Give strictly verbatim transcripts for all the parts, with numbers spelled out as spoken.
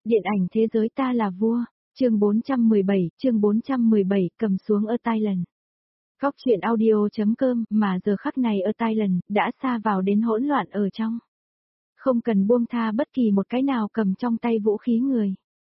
Điện ảnh thế giới ta là vua, chương bốn trăm mười bảy, chương bốn trăm mười bảy, cầm xuống ở Thailand. Góc truyện audio.com mà giờ khắc này ở Thailand đã xa vào đến hỗn loạn ở trong. Không cần buông tha bất kỳ một cái nào cầm trong tay vũ khí người.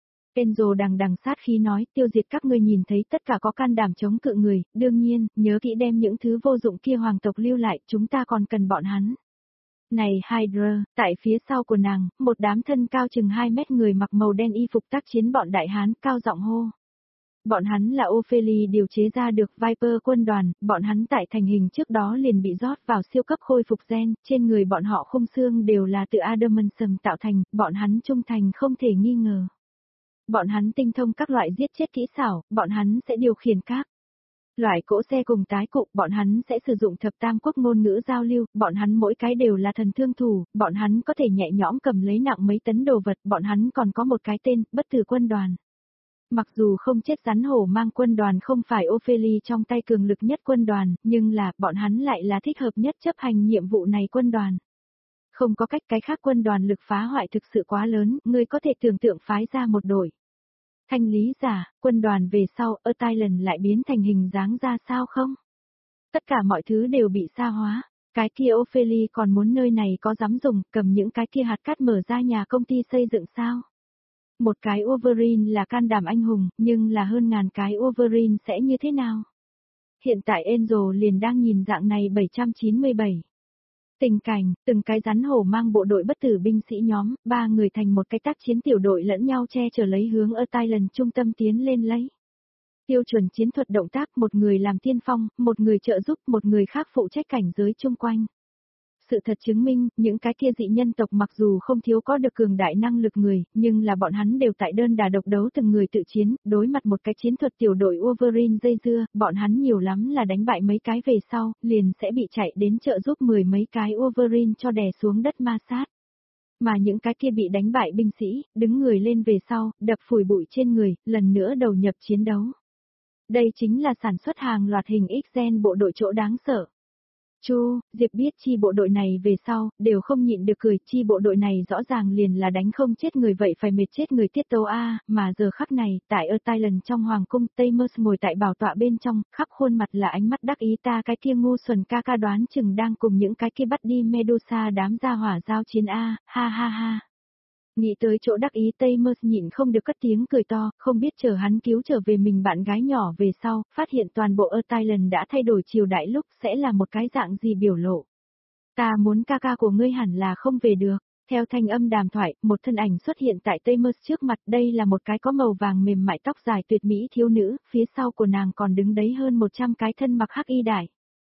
Enzo đằng đằng sát khí nói, tiêu diệt các ngươi nhìn thấy tất cả có can đảm chống cự người, đương nhiên, nhớ kỹ đem những thứ vô dụng kia hoàng tộc lưu lại, chúng ta còn cần bọn hắn. Này Hydra, tại phía sau của nàng, một đám thân cao chừng hai mét người mặc màu đen y phục tác chiến bọn đại hán, cao giọng hô. Bọn hắn là Ophelia điều chế ra được Viper quân đoàn, bọn hắn tại thành hình trước đó liền bị rót vào siêu cấp khôi phục gen, trên người bọn họ khung xương đều là từ adamantium tạo thành, bọn hắn trung thành không thể nghi ngờ. Bọn hắn tinh thông các loại giết chết kỹ xảo, bọn hắn sẽ điều khiển các loại cỗ xe cùng tái cụ, bọn hắn sẽ sử dụng thập tam quốc ngôn ngữ giao lưu, bọn hắn mỗi cái đều là thần thương thủ, bọn hắn có thể nhẹ nhõm cầm lấy nặng mấy tấn đồ vật, bọn hắn còn có một cái tên, bất tử quân đoàn. Mặc dù không chết rắn hổ mang quân đoàn không phải Ophelia trong tay cường lực nhất quân đoàn, nhưng là, bọn hắn lại là thích hợp nhất chấp hành nhiệm vụ này quân đoàn. Không có cách cái khác quân đoàn lực phá hoại thực sự quá lớn, ngươi có thể tưởng tượng phái ra một đội. Thanh lý giả, quân đoàn về sau, ở Thailand lại biến thành hình dáng ra sao không? Tất cả mọi thứ đều bị sa hóa, cái kia Ophelia còn muốn nơi này có dám dùng, cầm những cái kia hạt cát mở ra nhà công ty xây dựng sao? Một cái Wolverine là can đảm anh hùng, nhưng là hơn ngàn cái Wolverine sẽ như thế nào? Hiện tại Angel liền đang nhìn dạng này bảy trăm chín mươi bảy. Tình cảnh, từng cái rắn hổ mang bộ đội bất tử binh sĩ nhóm, ba người thành một cái tác chiến tiểu đội lẫn nhau che chở lấy hướng ở Thailand trung tâm tiến lên lấy. Tiêu chuẩn chiến thuật động tác, một người làm tiên phong, một người trợ giúp, một người khác phụ trách cảnh giới chung quanh. Sự thật chứng minh, những cái kia dị nhân tộc mặc dù không thiếu có được cường đại năng lực người, nhưng là bọn hắn đều tại đơn đà độc đấu từng người tự chiến, đối mặt một cái chiến thuật tiểu đội Wolverine dây dưa, bọn hắn nhiều lắm là đánh bại mấy cái về sau, liền sẽ bị chạy đến trợ giúp mười mấy cái Wolverine cho đè xuống đất ma sát. Mà những cái kia bị đánh bại binh sĩ, đứng người lên về sau, đập phủi bụi trên người, lần nữa đầu nhập chiến đấu. Đây chính là sản xuất hàng loạt hình X-gen bộ đội chỗ đáng sợ. Chu, Diệp biết chi bộ đội này về sau, đều không nhịn được cười, chi bộ đội này rõ ràng liền là đánh không chết người vậy phải mệt chết người tiết tấu a, mà giờ khắc này, tại ở Thailand trong hoàng cung, Thanos ngồi tại bảo tọa bên trong, khắp khuôn mặt là ánh mắt đắc ý ta cái kia ngu xuẩn ca ca đoán chừng đang cùng những cái kia bắt đi Medusa đám gia hỏa giao chiến a, ha ha ha. Nghĩ tới chỗ đắc ý Thanos nhịn không được cất tiếng cười to, không biết chờ hắn cứu trở về mình bạn gái nhỏ về sau, phát hiện toàn bộ ở Thailand đã thay đổi triều đại lúc sẽ là một cái dạng gì biểu lộ. Ta muốn ca ca của ngươi hẳn là không về được. Theo thanh âm đàm thoại, một thân ảnh xuất hiện tại Thanos trước mặt, đây là một cái có màu vàng mềm mại tóc dài tuyệt mỹ thiếu nữ, phía sau của nàng còn đứng đấy hơn một trăm cái thân mặc hắc y đại.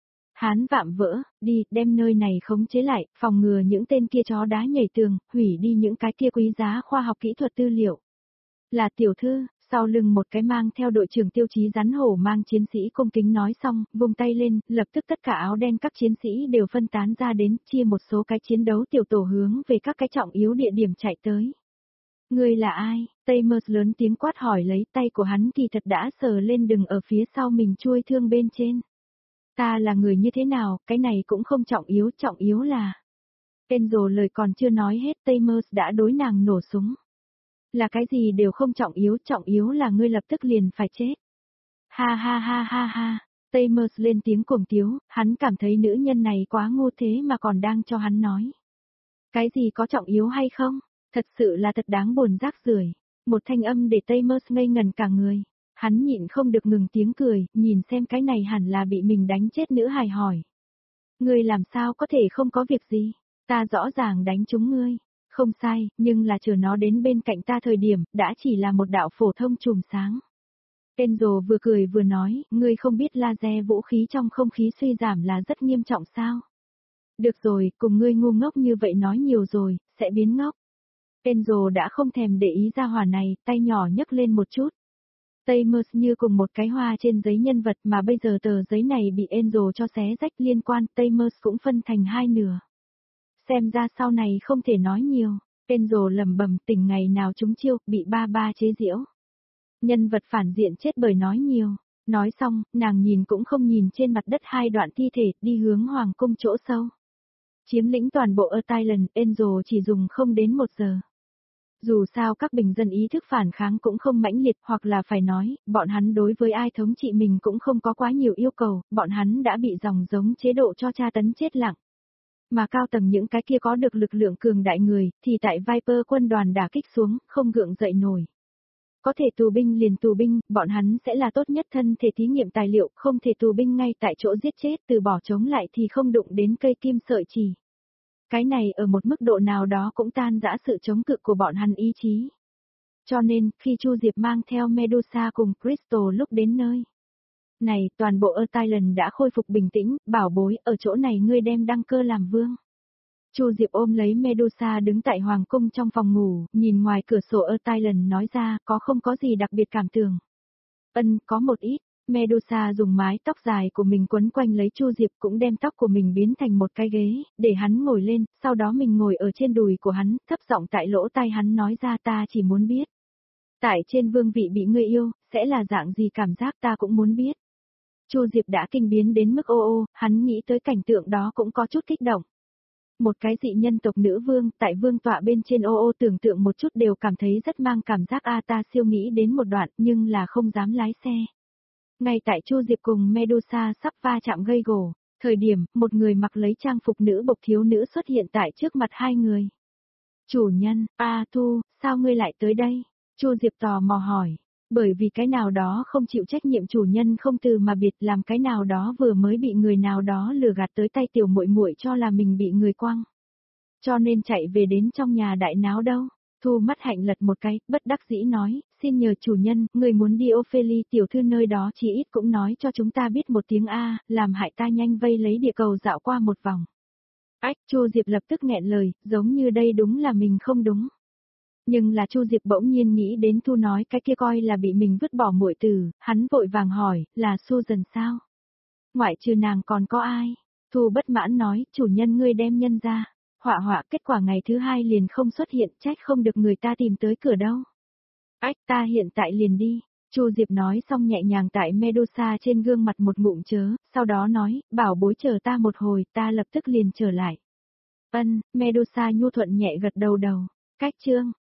Hán vạm vỡ, đi, đem nơi này khống chế lại, phòng ngừa những tên kia chó đá nhảy tường, hủy đi những cái kia quý giá khoa học kỹ thuật tư liệu. Là tiểu thư, sau lưng một cái mang theo đội trưởng tiêu chí rắn hổ mang chiến sĩ cung kính nói xong, vung tay lên, lập tức tất cả áo đen các chiến sĩ đều phân tán ra đến, chia một số cái chiến đấu tiểu tổ hướng về các cái trọng yếu địa điểm chạy tới. Ngươi là ai? Thanos lớn tiếng quát hỏi lấy, tay của hắn kỳ thật đã sờ lên đừng ở phía sau mình chui thương bên trên. Ta là người như thế nào, cái này cũng không trọng yếu, trọng yếu là... Angel lời còn chưa nói hết, Thanos đã đối nàng nổ súng. Là cái gì đều không trọng yếu, trọng yếu là ngươi lập tức liền phải chết. Ha ha ha ha ha, Thanos lên tiếng cuồng tiếu, hắn cảm thấy nữ nhân này quá ngu thế mà còn đang cho hắn nói. Cái gì có trọng yếu hay không? Thật sự là thật đáng buồn rác rưởi. Một thanh âm để Thanos ngây ngần cả người. Hắn nhịn không được ngừng tiếng cười, nhìn xem cái này hẳn là bị mình đánh chết nữ hài hỏi. Ngươi làm sao có thể không có việc gì? Ta rõ ràng đánh trúng ngươi. Không sai, nhưng là chờ nó đến bên cạnh ta thời điểm, đã chỉ là một đạo phổ thông chùm sáng. Angel vừa cười vừa nói, ngươi không biết laser vũ khí trong không khí suy giảm là rất nghiêm trọng sao? Được rồi, cùng ngươi ngu ngốc như vậy nói nhiều rồi, sẽ biến ngốc. Angel đã không thèm để ý ra hỏa này, tay nhỏ nhấc lên một chút. Thanos như cùng một cái hoa trên giấy nhân vật mà bây giờ tờ giấy này bị Angel cho xé rách liên quan, Thanos cũng phân thành hai nửa. Xem ra sau này không thể nói nhiều, Angel lẩm bẩm tỉnh ngày nào chúng chiêu, bị ba ba chế giễu. Nhân vật phản diện chết bởi nói nhiều, nói xong, nàng nhìn cũng không nhìn trên mặt đất hai đoạn thi thể, đi hướng hoàng cung chỗ sâu. Chiếm lĩnh toàn bộ ở Thailand, Angel chỉ dùng không đến một giờ. Dù sao các bình dân ý thức phản kháng cũng không mãnh liệt, hoặc là phải nói, bọn hắn đối với ai thống trị mình cũng không có quá nhiều yêu cầu, bọn hắn đã bị dòng giống chế độ cho tra tấn chết lặng. Mà cao tầng những cái kia có được lực lượng cường đại người, thì tại Viper quân đoàn đả kích xuống, không gượng dậy nổi. Có thể tù binh liền tù binh, bọn hắn sẽ là tốt nhất thân thể thí nghiệm tài liệu, không thể tù binh ngay tại chỗ giết chết, từ bỏ chống lại thì không đụng đến cây kim sợi chỉ. Cái này ở một mức độ nào đó cũng tan rã sự chống cự của bọn hắn ý chí. Cho nên, khi Chu Diệp mang theo Medusa cùng Crystal lúc đến nơi này, toàn bộ Earth Island đã khôi phục bình tĩnh, bảo bối, ở chỗ này ngươi đem đăng cơ làm vương. Chu Diệp ôm lấy Medusa đứng tại hoàng cung trong phòng ngủ, nhìn ngoài cửa sổ Earth Island nói ra, có không có gì đặc biệt cảm tưởng. Ân, có một ít. Medusa dùng mái tóc dài của mình quấn quanh lấy Chu Diệp, cũng đem tóc của mình biến thành một cái ghế, để hắn ngồi lên, sau đó mình ngồi ở trên đùi của hắn, thấp giọng tại lỗ tai hắn nói ra, ta chỉ muốn biết. Tại trên vương vị bị ngươi yêu, sẽ là dạng gì cảm giác ta cũng muốn biết. Chu Diệp đã kinh biến đến mức ô ô, hắn nghĩ tới cảnh tượng đó cũng có chút kích động. Một cái dị nhân tộc nữ vương, tại vương tọa bên trên ô ô tưởng tượng một chút đều cảm thấy rất mang cảm giác a ta siêu nghĩ đến một đoạn, nhưng là không dám lái xe. Ngay tại Chu Diệp cùng Medusa sắp va chạm gây gổ, thời điểm, một người mặc lấy trang phục nữ bộc thiếu nữ xuất hiện tại trước mặt hai người. Chủ nhân, A Thu, sao ngươi lại tới đây? Chu Diệp tò mò hỏi, bởi vì cái nào đó không chịu trách nhiệm chủ nhân không từ mà biệt, làm cái nào đó vừa mới bị người nào đó lừa gạt tới tay tiểu muội muội cho là mình bị người quăng. Cho nên chạy về đến trong nhà đại náo đâu. Thu mắt hạnh lật một cái, bất đắc dĩ nói, xin nhờ chủ nhân, người muốn đi Ophelia tiểu thư nơi đó chỉ ít cũng nói cho chúng ta biết một tiếng A, làm hại ta nhanh vây lấy địa cầu dạo qua một vòng. Ách, Chu Diệp lập tức nghẹn lời, giống như đây đúng là mình không đúng. Nhưng là Chu Diệp bỗng nhiên nghĩ đến Thu nói cái kia coi là bị mình vứt bỏ muội tử, hắn vội vàng hỏi, là Susan sao? Ngoại trừ nàng còn có ai? Thu bất mãn nói, chủ nhân ngươi đem nhân ra. Họa họa kết quả ngày thứ hai liền không xuất hiện, trách không được người ta tìm tới cửa đâu. Ách ta hiện tại liền đi. Chu Diệp nói xong nhẹ nhàng tại Medusa trên gương mặt một ngụm chớ, sau đó nói, bảo bối chờ ta một hồi, ta lập tức liền trở lại. Ân, Medusa nhu thuận nhẹ gật đầu đầu. Cách chương.